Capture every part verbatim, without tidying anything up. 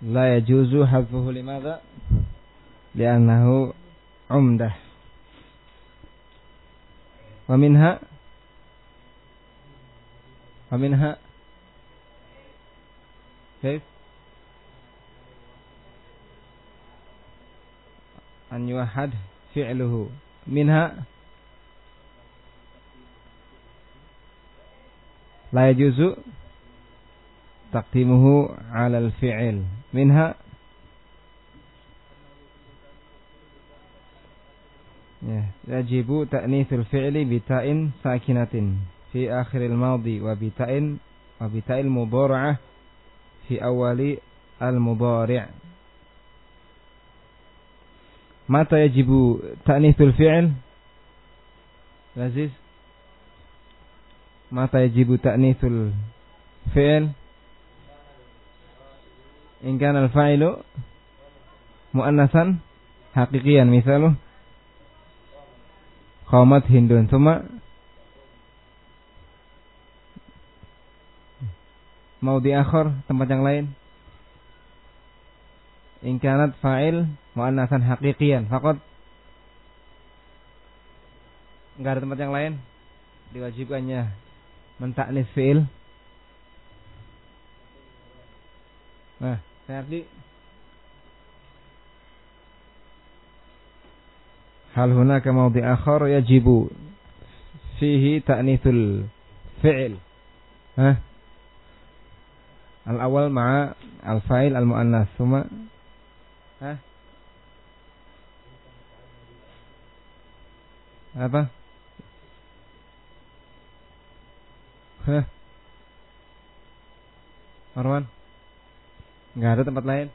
la yajuzu hadfuhu limadha? Li'annahu umdah. Wa minha wa minha كيف أن يوحد فعله منها لا يجوز تقديمه على الفعل منها يجب تأنيث الفعل بتاء ساكنة في آخر الماضي وبتاء وبتاء المضارعة في أول المضارع. متى يجب تأنيث الفعل؟ لذيذ. متى يجب تأنيث الفعل؟ إن كان الفاعل مؤنثا حقيقيا مثاله قامت هند. ثم maudhi akhar, tempat yang lain. In kanat fa'il muannatsan haqiqiyan faqat. Enggak ada tempat yang lain diwajibkannya mentaknis fi'il. Nah, berarti hal hunaka maudhi akhar yajibu fihi ta'nitsul fi'il. Hah? Al-awal ma'a al-fa'il al-mu'annas. Suma Hah? Apa? Hah? Marwan? Enggak ada tempat lain?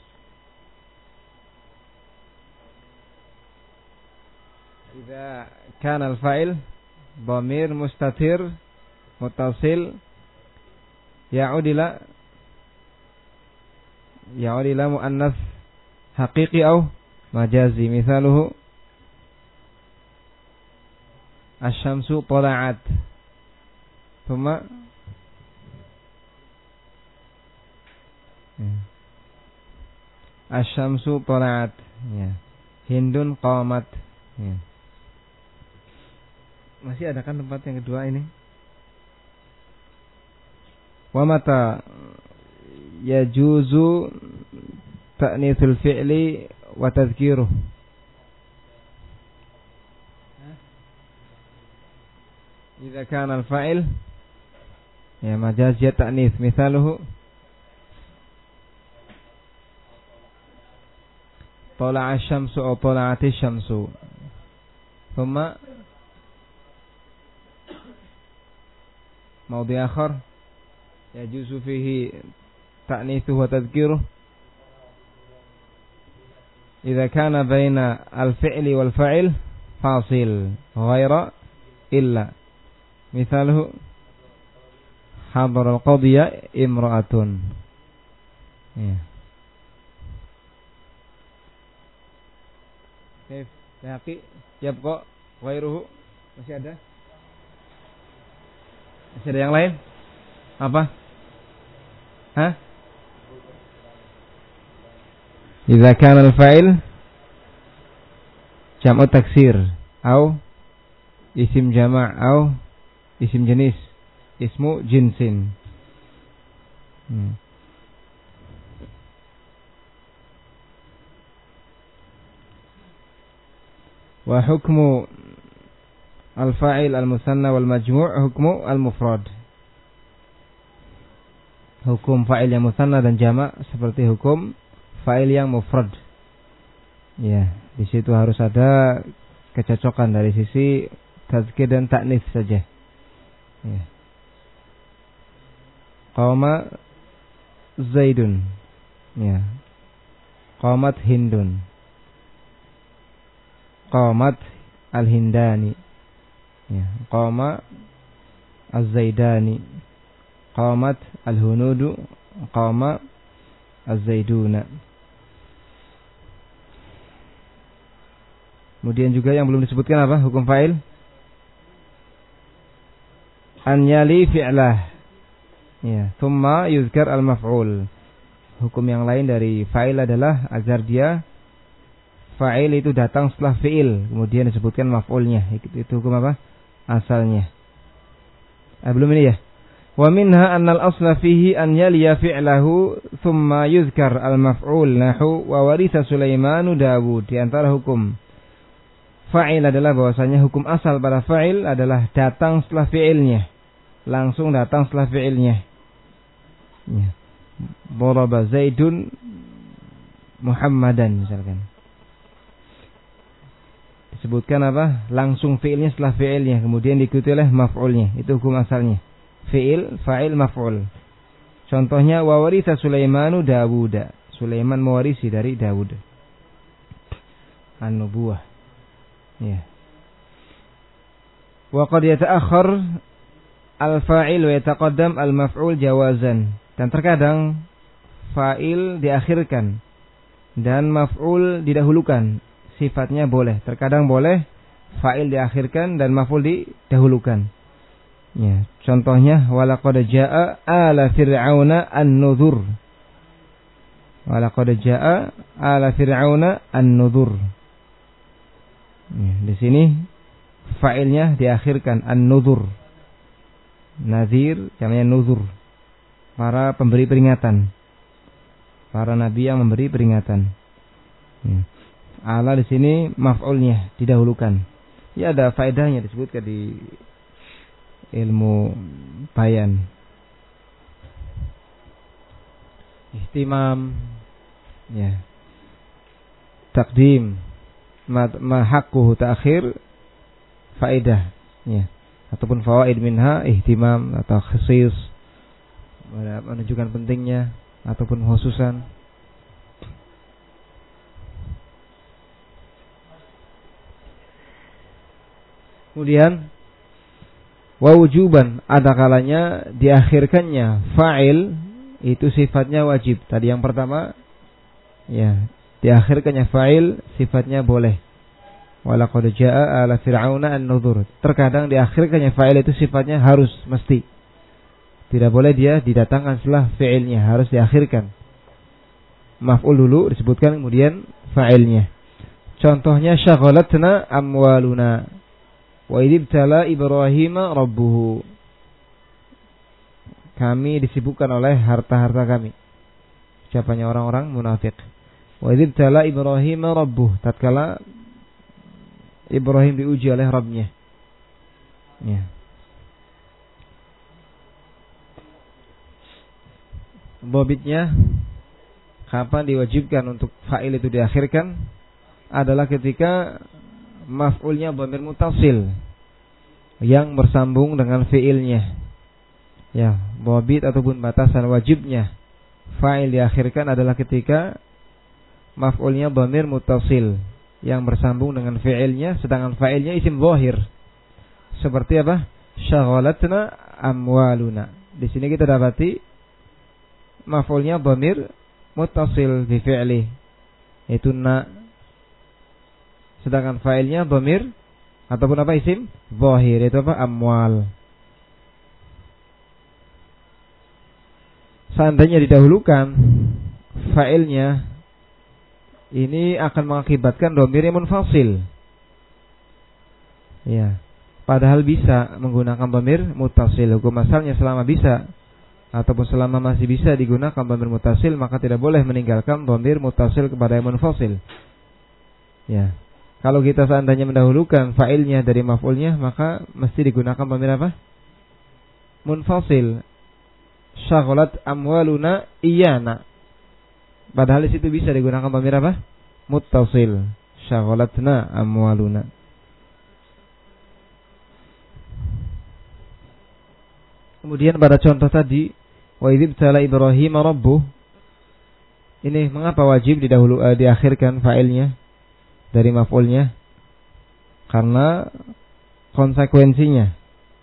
Idza kana al-fa'il dhamir mustatir muttasil ya'ud ila ya'ud ila muannas haqiqi aw majazi. Misaluhu asy-syamsu tala'at. Thumma asy-syamsu tala'at, ya. Hindun qamat, ya. Masih ada kan tempat yang kedua ini? Wa mata yajuzu ta'nitsul fi'li wa tadhkiruh? Idza kana al-fa'il ya majaz ya ta'nits. Misaluhu tala'a asy-syamsu aw tala'ati asy-syamsu. Thumma maudhi akhar yajuzu fihi ta'nitsuhu wa tadhkiruh idza kana baina al-fi'li wal fa'il fasil ghaira illa. Misaluhu hadara al-qadhiya imra'atun, ya. Kaif yaqi yabqa ghairuhu? Masih ada? Masih ada yang lain? Apa? Hah? Idza kana al-fa'il jam'u taksir au isim jama' au isim jenis, ismu jinsin. Hmm. Wa hukmu al-fa'il al-musanna wal majmu' hukmu al-mufrad. Hukum fa'il yang musanna dan jama' seperti hukum fa'il yang mufrad. Ya, di situ harus ada kecocokan dari sisi tazkir dan ta'nits saja. Ya. Qama Zaidun, ya. Qamat Hindun. Qamat al-Hindani, ya. Qama az-Zaidani. Qamat al-Hunudu. Qama az-Zaiduna. Kemudian juga yang belum disebutkan apa? Hukum fa'il an yali fi'lah, ya. Thumma yuzkar al-maf'ul. Hukum yang lain dari fa'il adalah agar dia fa'il itu datang setelah fi'il, kemudian disebutkan maf'ulnya. Itu, itu hukum apa? Asalnya. Ah, belum ini ya. Wa minha annal asla fihi an yaliya fi'lahu thumma yuzkar al-maf'ul nahu wa waritha Sulaimanu Dawud. Di antara hukum fa'il adalah bahwasanya hukum asal pada fa'il adalah datang setelah fi'ilnya. Langsung datang setelah fi'ilnya. Ya. Daraba Zaidun Muhammadan misalkan. Disebutkan apa? Langsung fi'ilnya setelah fi'ilnya, kemudian diikuti oleh maf'ulnya. Itu hukum asalnya. Fi'il, fa'il, maf'ul. Contohnya wa waritha Sulaimanu Dawuda. Sulaiman mewarisi dari Dawud. An-nubuwah. Ya. Wa qad yata'akhkhar al-fa'il wa yataqaddam al-maf'ul jawazan. Dan terkadang fa'il diakhirkan dan maf'ul didahulukan. Sifatnya boleh. Terkadang boleh fa'il diakhirkan dan maf'ul didahulukan. Ya, contohnya walaqad jaa'a ala fir'auna an-nudhur. Walaqad jaa'a ala fir'auna an-nudhur. Ya, di sini fa'ilnya diakhirkan an-nudhur. Nadhir namanya nudhur. Para pemberi peringatan. Para nabi yang memberi peringatan. Ya. Ala di sini maf'ulnya didahulukan. Ya, ada faedahnya disebutkan di ilmu bayan. Ihtimam, ya. Takdim, ma haqquhu ta'khir, faedah, ya. Ataupun fawaid minha, ihtimam atau khusus, menunjukkan pentingnya ataupun khususan. Kemudian wa wujuban, ada kalanya diakhirkannya fa'il itu sifatnya wajib. Tadi yang pertama ya, diakhirkannya fa'il sifatnya boleh. Walaqad jaa'a ala fir'auna an-nudhur. Terkadang diakhirkannya fa'il itu sifatnya harus, mesti. Tidak boleh dia didatangkan setelah fi'ilnya, harus diakhirkan. Maf'ul dulu disebutkan kemudian fa'ilnya. Contohnya syaghalatna amwaluna. Wa idibtala Ibrahim rabbuhu. Kami disibukkan oleh harta-harta kami. Siapanya orang-orang munafik. Wa idibtala Ibrahim rabbuhu. Tatkala Ibrahim diuji oleh Rabbnya. Ya. Bobitnya kapan diwajibkan untuk fa'il itu diakhirkan adalah ketika maf'ulnya dhamir muttasil yang bersambung dengan fi'ilnya. Ya, dhabit ataupun batasan wajibnya fa'il diakhirkan adalah ketika maf'ulnya dhamir muttasil yang bersambung dengan fi'ilnya, sedangkan fa'ilnya isim zahir. Seperti apa? Syaghalatna amwaluna. Di sini kita dapati maf'ulnya dhamir muttasil bi fi'li, yaitu na. Sedangkan fa'ilnya dhamir ataupun apa isim zahir, itu apa? Amwal. Seandainya didahulukan fa'ilnya, ini akan mengakibatkan dhamir yang munfasil. Ya, padahal bisa menggunakan dhamir muttasil. Hukum asalnya selama bisa ataupun selama masih bisa digunakan dhamir muttasil, maka tidak boleh meninggalkan dhamir muttasil kepada yang munfasil. Ya. Kalau kita seandainya mendahulukan fa'ilnya dari maf'ulnya, maka mesti digunakan dhamir apa? Munfasil. Syaghalat amwaluna iyana. Padahal di situ bisa digunakan dhamir apa? Muttasil. Syaghalatna amwaluna. Kemudian pada contoh tadi, wa idzibtala Ibrahim rabbuh. Ini mengapa wajib didahulu uh, diakhirkan fa'ilnya dari maf'ulnya? Karena konsekuensinya,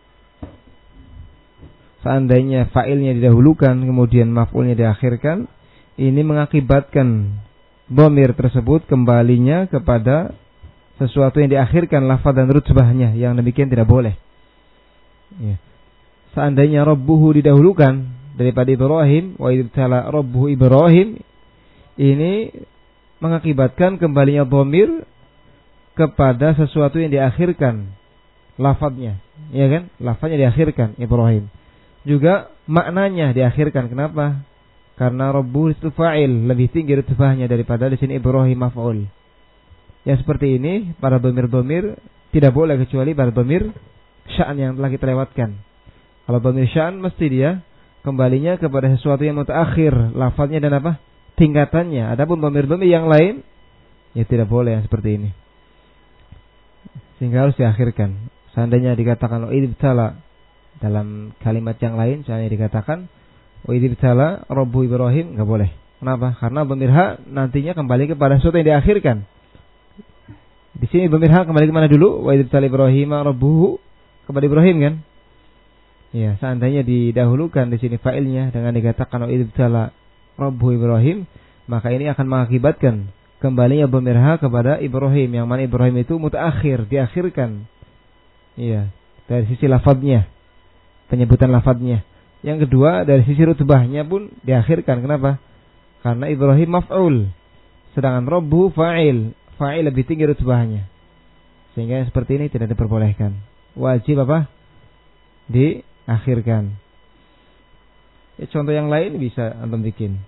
seandainya fa'ilnya didahulukan kemudian maf'ulnya diakhirkan, ini mengakibatkan dhamir tersebut kembalinya kepada sesuatu yang diakhirkan lafaz dan rutbahnya, yang demikian tidak boleh. Ya. Seandainya rabbuhu didahulukan daripada Ibrahim, wa ibtala rabbuhu Ibrahim, ini mengakibatkan kembalinya dhamir kepada sesuatu yang diakhirkan lafadznya, ya kan? Lafadznya diakhirkan Ibrahim. Juga maknanya diakhirkan. Kenapa? Karena rabbu itu fa'il, lebih tinggi rutbahnya daripada di sini Ibrahim maf'ul. Yang seperti ini para dhamir-dhamir tidak boleh kecuali pada dhamir sya'an yang telah kita lewatkan. Kalau dhamir sya'an mesti dia kembalinya kepada sesuatu yang mutaakhir lafadznya dan apa? Tingkatannya. Adapun dhamir-dhamir yang lain ya tidak boleh yang seperti ini. Sehingga harus diakhirkan. Seandainya dikatakan wa idibtala dalam kalimat yang lain, seandainya dikatakan wa idibtala rabbu Ibrahim, enggak boleh. Kenapa? Karena dhamir ha nantinya kembali kepada sesuatu yang diakhirkan. Di sini dhamir ha kembali ke mana dulu? Wa idibtala Ibrahim rabbuhu, kepada Ibrahim kan? Ya, seandainya didahulukan di sini fa'ilnya dengan dikatakan wa idibtala rabbu Ibrahim, maka ini akan mengakibatkan kembalinya dhamir ha kepada Ibrahim, yang mana Ibrahim itu mutaakhir, diakhirkan. Iya, dari sisi lafadznya, penyebutan lafadznya. Yang kedua, dari sisi rutbahnya pun diakhirkan. Kenapa? Karena Ibrahim maf'ul, sedangkan rabbu fa'il, fa'il lebih tinggi rutbahnya. Sehingga seperti ini tidak diperbolehkan. Wajib apa? Diakhirkan. Ya, contoh yang lain bisa antum bikin.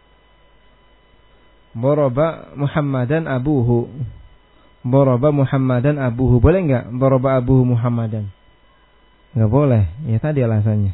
Daraba Muhammadan abuhu. Daraba Muhammadan abuhu. Boleh enggak? Daraba abuhu Muhammadan. Enggak boleh. Ya tadi alasannya.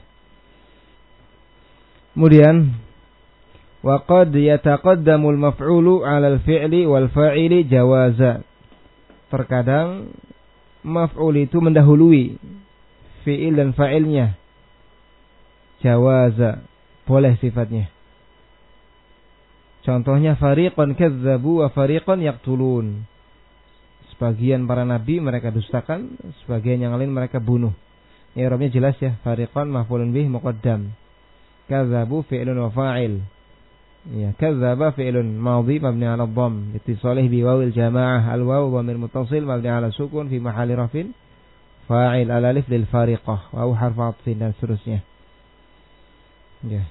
Kemudian wa qad yataqaddamu al-maf'ulu 'ala al-fi'li wal fa'ili jawaza. Terkadang maf'ul itu mendahului fi'il dan fa'ilnya. Jawaza, boleh sifatnya. Contohnya fariqan kadzabu wa fariqan yaqtulun. Sebagian para nabi mereka dustakan, sebagian yang lain mereka bunuh. I'rabnya jelas ya, fariqan maf'ulun bih muqaddam. Kadzabu fi'lun wa fa'il. Ya, kadzaba fi'lun madhi mabni 'ala dhamm, ittisalih bi wawil jamaah, al-wawu dhamir muttasil mabni 'ala sukun fi mahalli rafin fa'il, al-alif lil fariqah, wawu harf 'athfin dan seterusnya. Ya.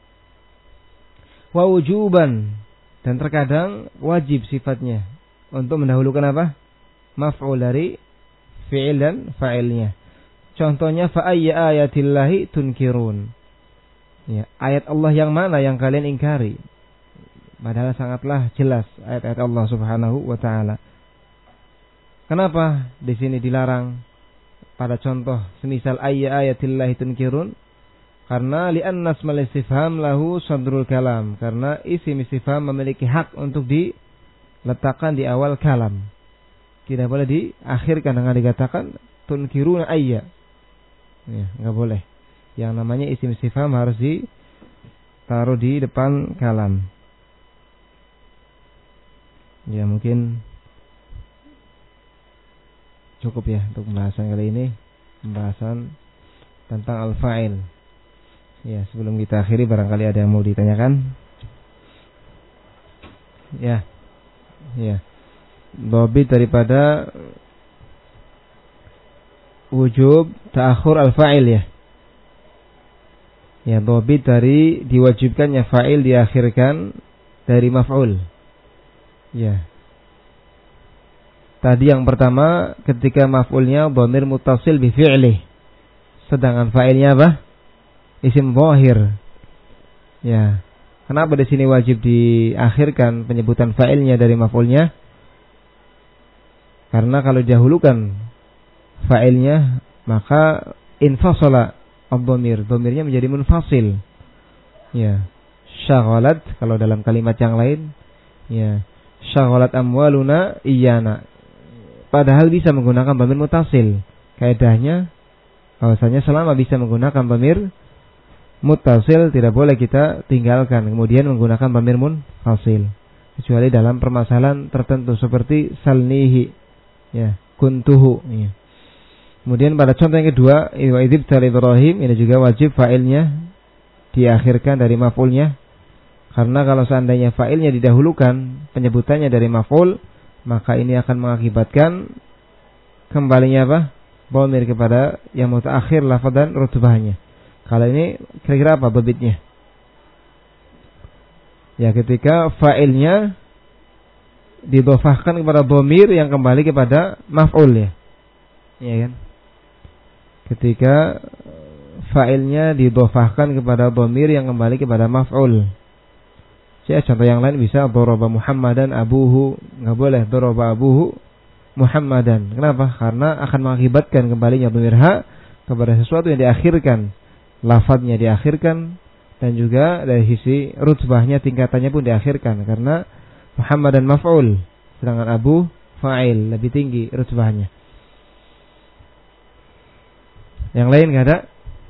Wa wujuban, dan terkadang wajib sifatnya untuk mendahulukan apa? Maf'ul dari fi'il dan fa'ilnya. Contohnya fa ayya ayatillahi tunkirun. Ya, ayat Allah yang mana yang kalian ingkari? Padahal sangatlah jelas ayat-ayat Allah Subhanahu wa taala. Kenapa di sini dilarang pada contoh semisal ayya ayatillahi tunkirun? Karena li'anna ismal istifham lahu sadrul kalam, karena isim istifham memiliki hak untuk diletakkan di awal kalam. Tidak boleh diakhirkan dengan dikatakan tunkiruna ayya. Ya, enggak boleh. Yang namanya isim istifham harus ditaruh di depan kalam. Ya, mungkin cukup ya untuk pembahasan kali ini, pembahasan tentang al-fa'il. Ya, sebelum kita akhiri barangkali ada yang mau ditanyakan. Ya. Ya. Dhabit daripada wujub ta'akhur al-fa'il ya. Ya, dhabit dari diwajibkannya fa'il diakhirkan dari maf'ul. Ya. Tadi yang pertama ketika maf'ulnya dhamir muttasil bi fi'li. Sedangkan fa'ilnya apa? Isim zahir. Ya. Kenapa di sini wajib diakhirkan penyebutan fa'ilnya dari maf'ulnya? Karena kalau didahulukan fa'ilnya maka infasala ad-dhamir, dhamirnya menjadi munfasil. Ya. Syaghalat kalau dalam kalimat yang lain, ya. Syaghalat amwaluna iyana. Padahal bisa menggunakan dhamir mutasil. Kaidahnya bahwasanya selama bisa menggunakan dhamir muttasil tidak boleh kita tinggalkan kemudian menggunakan dhamir munfasil, kecuali dalam permasalahan tertentu seperti salnihi, ya, kuntuhu, ya. Kemudian pada contoh yang kedua, wa idzibtal Ibrahim, ini juga wajib fa'ilnya diakhirkan dari maf'ulnya, karena kalau seandainya fa'ilnya didahulukan penyebutannya dari maf'ul, maka ini akan mengakibatkan kembalinya apa? Dhamir kepada yang mutaakhir lafaz dan rutbahnya. Kalau ini kira-kira apa babitnya? Ya, ketika fa'ilnya didhofahkan kepada dhamir yang kembali kepada maf'ul ya. Iya kan? Ketika fa'ilnya didhofahkan kepada dhamir yang kembali kepada maf'ul. Ya, contoh yang lain bisa daraba Muhammadan abuhu, enggak boleh daraba abuhu Muhammadan. Kenapa? Karena akan mengakibatkan kembalinya dhamir ha kepada sesuatu yang diakhirkan. Lafadznya diakhirkan dan juga dari sisi rutbahnya, tingkatannya pun diakhirkan karena Muhammad dan maf'ul, sedangkan Abu fa'il, lebih tinggi rutbahnya. Yang lain enggak ada?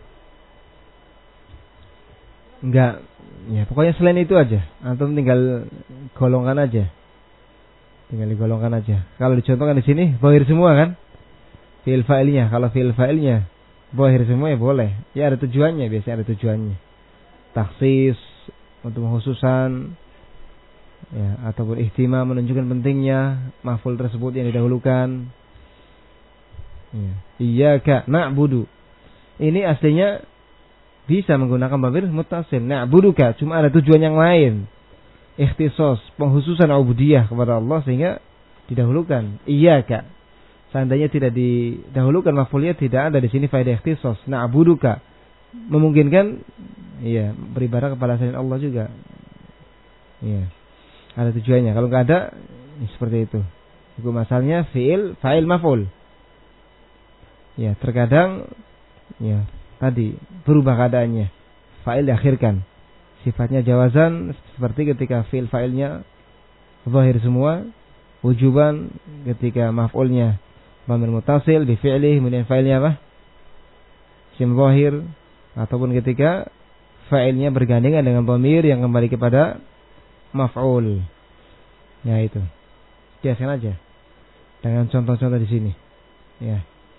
Enggak. Ya, pokoknya selain itu aja. Antum tinggal golongkan aja. Tinggal digolongkan aja. Kalau dicontohkan di sini zahir semua kan? Fi'il fa'ilnya. Kalau fi'il fa'ilnya zahir semua ya boleh. Ya ada tujuannya, biasanya ada tujuannya. Takhsis untuk mengkhususan, ya, ataupun ihtimam menunjukkan pentingnya maf'ul tersebut yang didahulukan. Ya. Iyyaka na'budu. Ini aslinya bisa menggunakan dhamir muttasil. Na'buduka, cuma ada tujuan yang lain. Ikhtisos, penghususan ubudiyah kepada Allah sehingga didahulukan. Iyyaka. Seandainya tidak didahulukan maf'ulnya, tidak ada di sini faedah ikhtisos. Na'buduka memungkinkan iya beribadah kepada selain Allah juga. Iya. Ada tujuannya. Kalau enggak ada, ya seperti itu. Hukum asalnya fi'il, fa'il, maf'ul. Ya, terkadang ya tadi berubah keadaannya. Fa'il diakhirkan. Sifatnya jawazan seperti ketika fi'il fa'ilnya zahir semua, wujuban ketika maf'ulnya dhamir muttasil bi fi'li, kemudian fa'ilnya apa? Isim zahir, ataupun ketika fa'ilnya bergandengan dengan dhamir yang kembali kepada maf'ul. Ya itu. Biasakan aja dengan contoh-contoh di sini. Ya.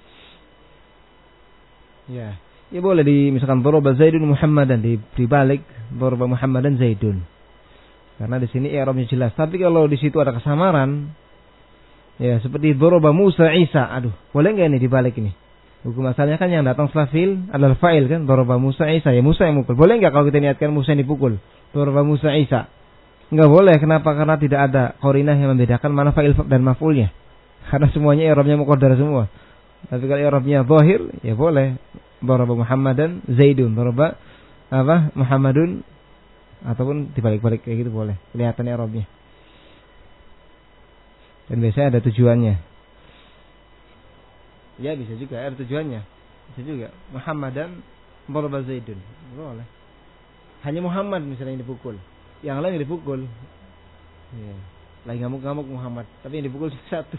Ya. Ya boleh di misalkan daraba Zaidun Muhammadan, di dibalik daraba Muhammadan Zaidun. Karena di sini i'rabnya jelas. Tapi kalau di situ ada kesamaran, ya seperti daraba Musa Isa, aduh, boleh enggak ini dibalik ini? Hukum asalnya kan yang datang setelah fi'il adalah fa'il kan, daraba Musa Isa, ya Musa yang mukul. Boleh enggak kalau kita niatkan Musa yang dipukul? Daraba Musa Isa. Enggak boleh, kenapa? Karena tidak ada qarinah yang membedakan mana fa'il dan maf'ulnya. Karena semuanya i'rabnya muqaddar semua. Tapi kalau i'rabnya zahir, ya boleh. Daraba Muhammadan Zaidun, daraba apa? Muhammadun, ataupun dibalik-balik kayak gitu boleh. Kelihatan i'rabnya. Dan biasanya ada tujuannya. Ya bisa juga ada tujuannya. Bisa juga Muhammadan daraba Zaidun. Boleh. Hanya Muhammad misalnya yang dipukul. Yang lain yang dipukul. Ya. Lagi ngamuk-ngamuk Muhammad, tapi yang dipukul satu.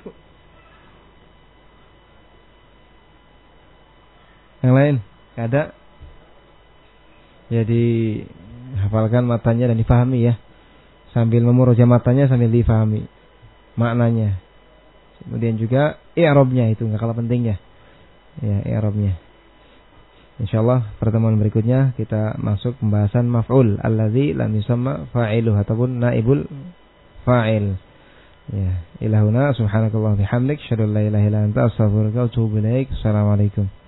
Yang lain ada. Jadi hafalkan matanya dan difahami ya. Sambil memurojaah matanya sambil difahami maknanya. Kemudian juga i'rabnya itu enggak kalah pentingnya. Ya, i'rabnya. Insyaallah pertemuan berikutnya kita masuk pembahasan maf'ul allazi lam yusamma fa'iluhu ataupun naibul fa'il. Ya, ilahuna subhanakallah bihamdik, syadallah ilaha illa anta astaghfiruka wa atubu ilaik. Assalamualaikum.